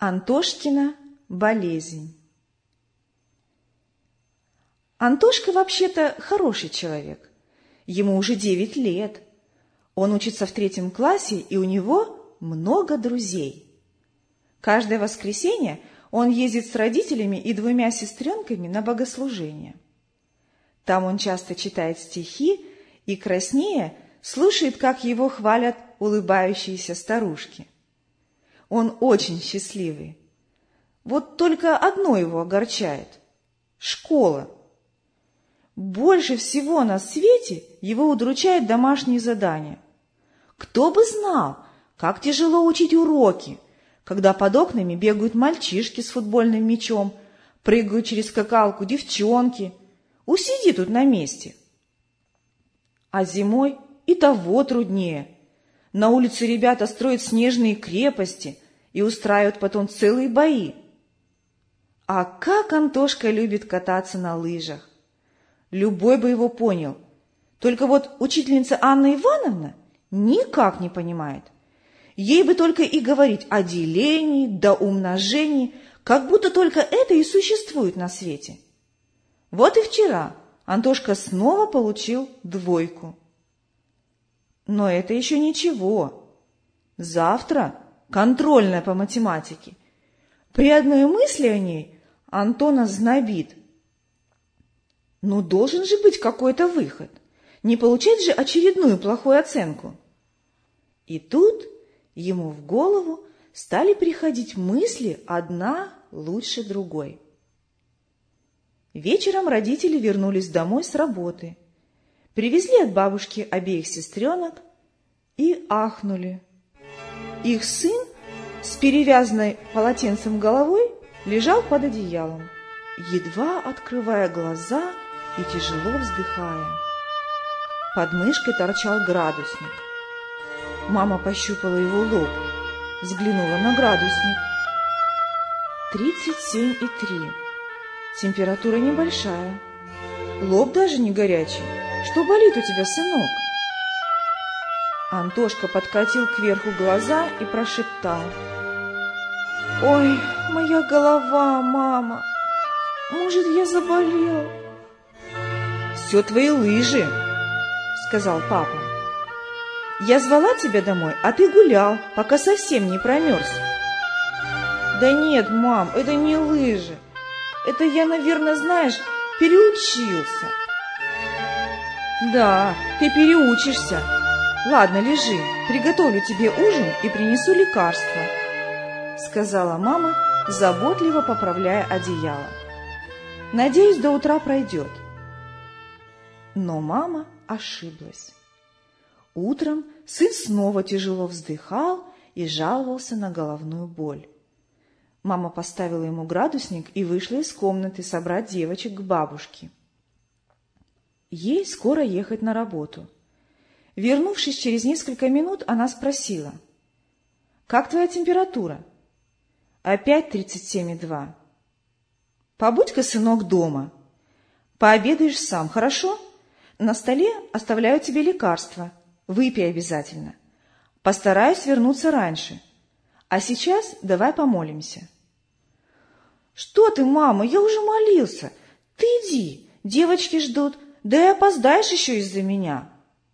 Антошкина болезнь. Антошка вообще-то хороший человек. Ему уже 9 лет. Он учится в 3 классе, и у него много друзей. Каждое воскресенье он ездит с родителями и 2 сестренками на богослужение. Там он часто читает стихи и, краснея, слушает, как его хвалят улыбающиеся старушки. Он очень счастливый. Вот только одно его огорчает – школа. Больше всего на свете его удручают домашние задания. Кто бы знал, как тяжело учить уроки, когда под окнами бегают мальчишки с футбольным мячом, прыгают через скакалку девчонки. Усиди тут на месте. А зимой и того труднее. На улице ребята строят снежные крепости и устраивают потом целые бои. А как Антошка любит кататься на лыжах! Любой бы его понял. Только вот учительница Анна Ивановна никак не понимает. Ей бы только и говорить о делении да умножении, как будто только это и существует на свете. Вот и вчера Антошка снова получил 2. Но это еще ничего. Завтра контрольная по математике. При одной мысли о ней Антона знобит. Ну, должен же быть какой-то выход. Не получать же очередную плохую оценку. И тут ему в голову стали приходить мысли одна лучше другой. Вечером родители вернулись домой с работы, привезли от бабушки обеих сестренок и ахнули. Их сын с перевязанной полотенцем головой лежал под одеялом, едва открывая глаза и тяжело вздыхая. Под мышкой торчал градусник. Мама пощупала его лоб, взглянула на градусник. 37,3. Температура небольшая. Лоб даже не горячий. Что болит у тебя, сынок? Антошка подкатил кверху глаза и прошептал: «Ой, моя голова, мама! Может, я заболел?» «Все твои лыжи», — сказал папа. «Я звала тебя домой, а ты гулял, пока совсем не промерз». «Да нет, мам, это не лыжи. Это я, наверное, знаешь, переучился». «Да, ты переучишься. Ладно, лежи, приготовлю тебе ужин и принесу лекарства», — сказала мама, заботливо поправляя одеяло. «Надеюсь, до утра пройдет». Но мама ошиблась. Утром сын снова тяжело вздыхал и жаловался на головную боль. Мама поставила ему градусник и вышла из комнаты собрать девочек к бабушке. Ей скоро ехать на работу. Вернувшись через несколько минут, она спросила: «Как твоя температура?» «Опять 37,2. Побудь-ка, сынок, дома. Пообедаешь сам, хорошо? На столе оставляю тебе лекарства. Выпей обязательно. Постараюсь вернуться раньше. А сейчас давай помолимся». «Что ты, мама, я уже молился. Ты иди, девочки ждут, да и опоздаешь еще из-за меня».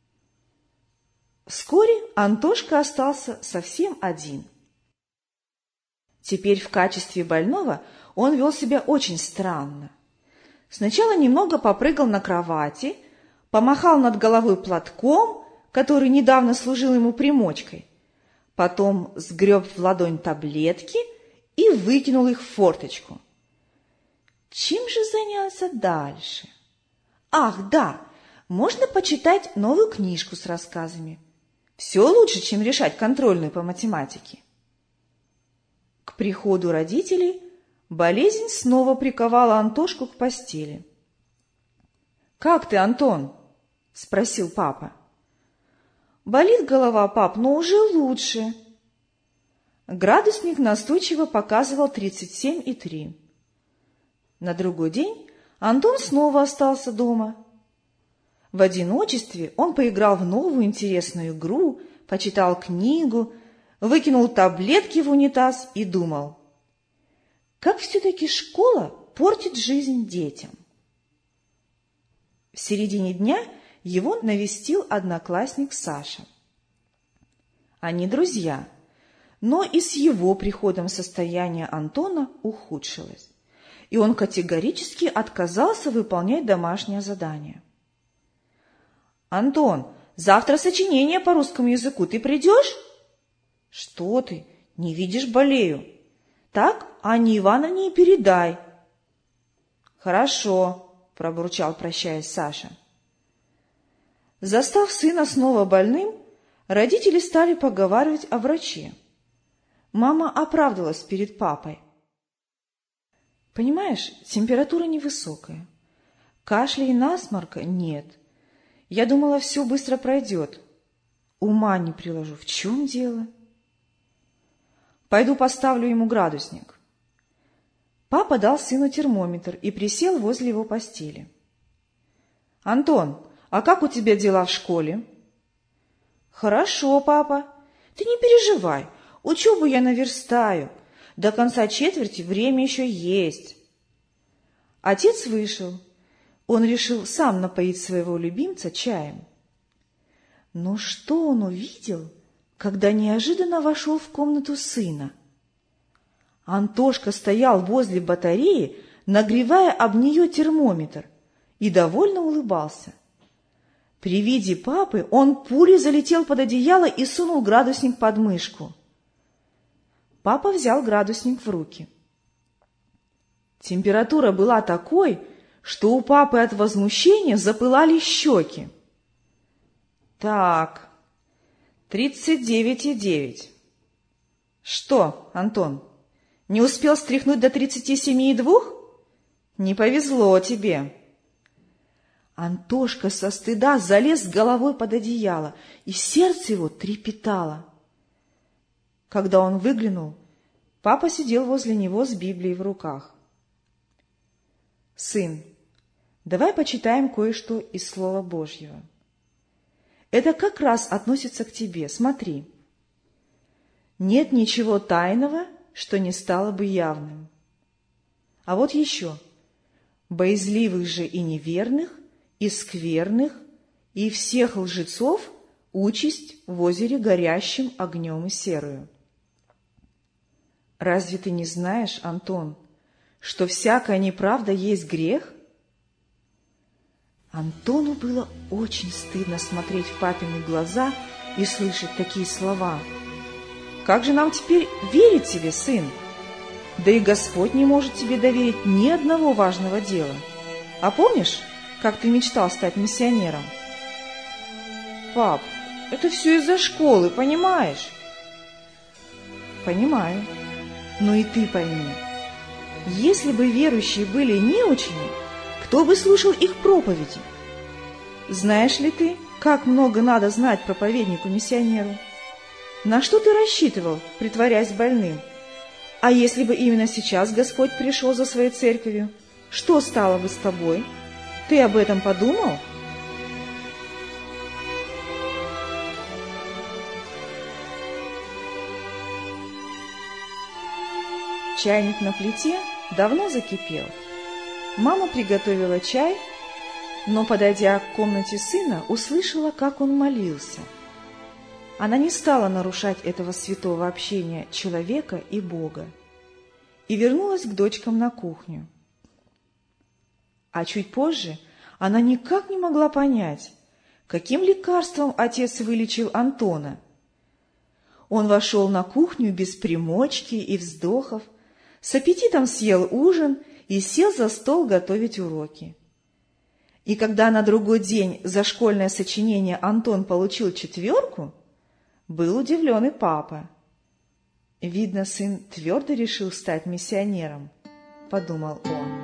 Вскоре Антошка остался совсем один. Теперь в качестве больного он вел себя очень странно. Сначала немного попрыгал на кровати, помахал над головой платком, который недавно служил ему примочкой, потом сгреб в ладонь таблетки и выкинул их в форточку. Чем же заняться дальше? Ах, да, можно почитать новую книжку с рассказами. Все лучше, чем решать контрольную по математике. К приходу родителей болезнь снова приковала Антошку к постели. «Как ты, Антон?» – спросил папа. «Болит голова, пап, но уже лучше». Градусник настойчиво показывал 37,3. На другой день Антон снова остался дома. В одиночестве он поиграл в новую интересную игру, почитал книгу, выкинул таблетки в унитаз и думал: как все-таки школа портит жизнь детям. В середине дня его навестил одноклассник Саша. Они друзья, но и с его приходом состояние Антона ухудшилось, и он категорически отказался выполнять домашнее задание. «Антон, завтра сочинение по русскому языку, ты придешь?» «Что ты, не видишь, болею. Так Анне Ивановне и передай». «Хорошо», – пробурчал, прощаясь, Саша. Застав сына снова больным, родители стали поговаривать о враче. Мама оправдывалась перед папой. «Понимаешь, температура невысокая. Кашля и насморка нет. Я думала, все быстро пройдет. Ума не приложу. В чем дело?» «Пойду поставлю ему градусник». Папа дал сыну термометр и присел возле его постели. «Антон, а как у тебя дела в школе?» «Хорошо, папа. Ты не переживай. Учебу я наверстаю. До конца четверти время еще есть». Отец вышел. Он решил сам напоить своего любимца чаем. Но что он увидел, когда неожиданно вошел в комнату сына? Антошка стоял возле батареи, нагревая об нее термометр, и довольно улыбался. При виде папы он пулей залетел под одеяло и сунул градусник под мышку. Папа взял градусник в руки. Температура была такой, что у папы от возмущения запылали щеки. «Так, 39,9. Что, Антон, не успел стряхнуть до 37,2? Не повезло тебе». Антошка со стыда залез головой под одеяло, и сердце его трепетало. Когда он выглянул, папа сидел возле него с Библией в руках. «Сын, давай почитаем кое-что из Слова Божьего. Это как раз относится к тебе. Смотри. Нет ничего тайного, что не стало бы явным. А вот еще. Боязливых же и неверных, и скверных, и всех лжецов участь в озере горящим огнем и серою. Разве ты не знаешь, Антон, что всякая неправда есть грех?» Антону было очень стыдно смотреть в папины глаза и слышать такие слова. «Как же нам теперь верить тебе, сын? Да и Господь не может тебе доверить ни одного важного дела. А помнишь, как ты мечтал стать миссионером?» «Пап, это все из-за школы, понимаешь?» «Понимаю. Но и ты пойми, если бы верующие были неучими, кто бы слушал их проповеди? Знаешь ли ты, как много надо знать проповеднику-миссионеру? На что ты рассчитывал, притворяясь больным? А если бы именно сейчас Господь пришел за своей церковью, что стало бы с тобой? Ты об этом подумал?» Чайник на плите давно закипел. Мама приготовила чай, но, подойдя к комнате сына, услышала, как он молился. Она не стала нарушать этого святого общения человека и Бога и вернулась к дочкам на кухню. А чуть позже она никак не могла понять, каким лекарством отец вылечил Антона. Он вошел на кухню без примочки и вздохов, с аппетитом съел ужин и сел за стол готовить уроки. И когда на другой день за школьное сочинение Антон получил 4, был удивлен и папа. «Видно, сын твердо решил стать миссионером», — подумал он.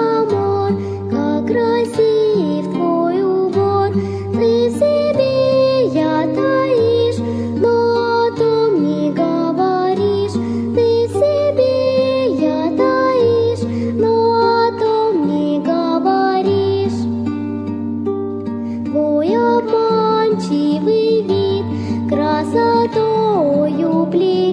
Красив твой убор, ты в себе заманчивый вид, красотою пленящий.